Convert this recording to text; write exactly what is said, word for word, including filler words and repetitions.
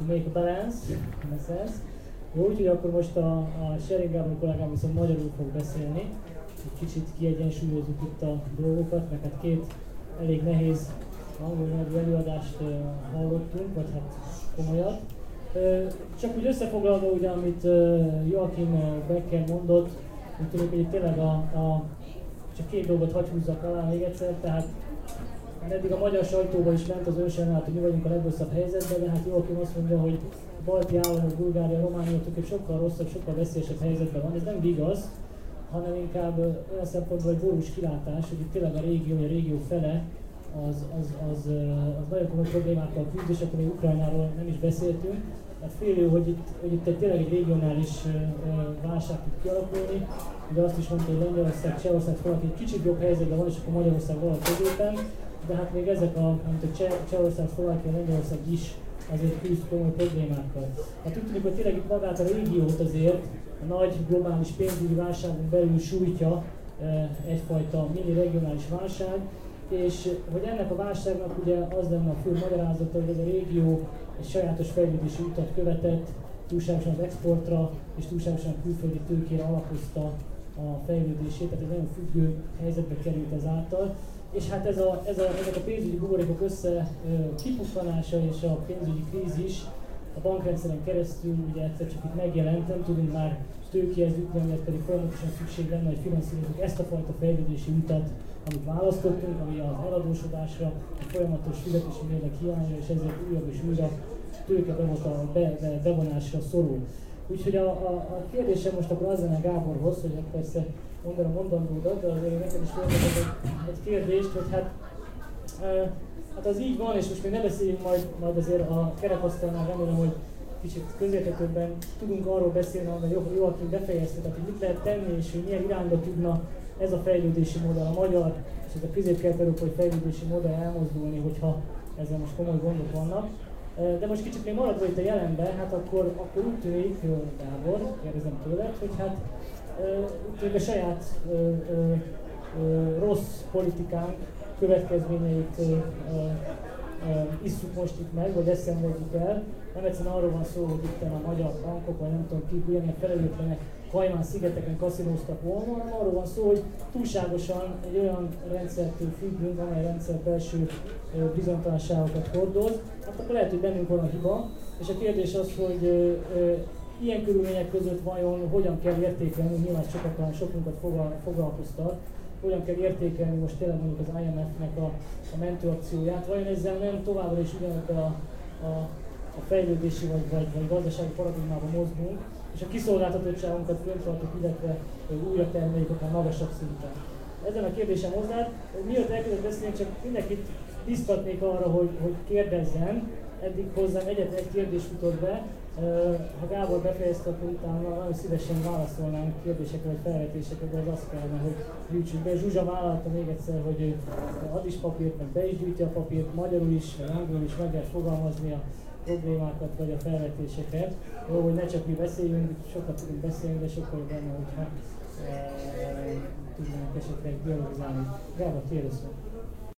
to make a balance, in a sense. Jó, úgyhogy akkor most a, a Schering Gábor kollégám viszont magyarul fog beszélni. Egy kicsit kiegyensúlyozzuk itt a dolgokat, mert hát két elég nehéz angol nyelvű előadást uh, hallottunk, vagy hát komolyat. Uh, csak úgy összefoglalva, ugye, amit uh, Joachim Becker mondott, úgy tudjuk, hogy itt tényleg a, a, csak két dolgot hagy húzzak alá még egyszer, tehát eddig a magyar sajtóban is ment az önsajnálat, hogy mi vagyunk a legrosszabb helyzetben, de hát Joachim azt mondja, hogy a balti államok, Bulgária, Románia tulajdonképpen sokkal rosszabb, sokkal veszélyesebb helyzetben van. Ez nem igaz, hanem inkább olyan szempontból egy borús kilátás, hogy itt tényleg a régió, a régió fele az, az, az, az nagyon komoly problémákkal küzd, és akkor még Ukrajnáról nem is beszéltünk. Hát félő, hogy itt, hogy itt egy, tényleg egy regionális válság tud kialakulni, de azt is mondta, hogy Lengyelország, Csehország valaki egy kicsit jobb helyzetben van, és akkor Magyarország valami középen, de hát még ezek a, mint a Cseh, Csehország, Szlovákia, Lengyelország is azért küzd komoly problémákkal. Hát úgy tűnik, hogy tényleg itt magát a régiót azért a nagy globális pénzügyi válságon belül sújtja egyfajta mini regionális válság, és hogy ennek a válságnak ugye az lenne a fő magyarázata, hogy ez a régió egy sajátos fejlődési utat követett, túlságosan az exportra és túlságosan a külföldi tőkére alapozta a fejlődését, tehát egy nagyon függő helyzetbe került ezáltal. És hát ez a, ez a, ezek a pénzügyi buborékok össze kipukkanása és a pénzügyi krízis a bankrendszeren keresztül ugye egyszer csak itt megjelent, nem tudunk már tőkéhez jutni, amiért pedig folyamatosan szükség lenne, hogy finanszírozzuk ezt a fajta fejlődési utat, amit választottunk, ami az eladósodásra, a folyamatos fizetési mérleg hiányra, és ezért újabb és újabb tőke be, be, bevonásra szorul. Úgyhogy a, a, a kérdésem most akkor az lenne Gáborhoz, hogy hát persze mondom a mondandódat, de azért nekem is föltettek egy, egy kérdést, hogy hát, e, hát az így van, és most még ne beszéljünk majd, majd azért a kerekasztalnál, remélem, hogy kicsit közérthetőbben tudunk arról beszélni, amit Joachim befejezte, tehát hogy mit lehet tenni, és hogy milyen irányba tudna ez a fejlődési modell, a magyar és ez a közép-kelet-európai fejlődési modell elmozdulni, hogyha ezzel most komoly gondok vannak. De most kicsit még maradva itt a jelenben, hát akkor, akkor úgy tűnik, Gábor, kérdezem tőled, hogy hát úgy tűnik a saját ö, ö, ö, rossz politikánk következményeit ö, ö, ö, isszuk most itt meg, vagy ezt szenvedjük el. Nem egyszerűen arról van szó, hogy itt a magyar bankok, vagy nem tudom kik, ilyen felelőtlenek Kajmán szigeteken kaszinóztak volna, hanem arról van szó, hogy túlságosan egy olyan rendszertől függünk, amely rendszer belső bizonytalanságokat hordoz, hát akkor lehet, hogy bennünk van a hiba, és a kérdés az, hogy ö, ö, ilyen körülmények között vajon hogyan kell értékelni, nyilván sokat, sokunkat foglalkoztat, hogyan kell értékelni most tényleg mondjuk az I M F-nek a, a mentőakcióját, vajon ezzel nem továbbra is ugyanebben a, a, a fejlődési vagy, vagy, vagy gazdasági paradigmában mozgunk, és a kiszolgáltatottságunkat föntartjuk, illetve újra termeljük akár magasabb szinten. Ezen a kérdésem hozzád, miatt elkezdett beszélni, csak mindenkit biztatnék arra, hogy, hogy kérdezzen. Eddig hozzám egyetlen egy kérdés futott be. Ha Gábor befejezte, akkor utána nagyon szívesen válaszolnánk kérdésekre vagy felvetésekre, de az azt kellene, hogy gyűjtsük be. Zsuzsa vállalta még egyszer, hogy ő ad is papírt, meg be is gyűjti a papírt, magyarul is, vagy angolul is meg lehet fogalmazni a problémákat vagy a felvetéseket. Jó, hogy ne csak mi beszéljünk, sokat tudunk beszélni, de sokkal jobb benne, hogyha e, tudnánk esetleg dialogizálni. Gábor, kérdezz meg!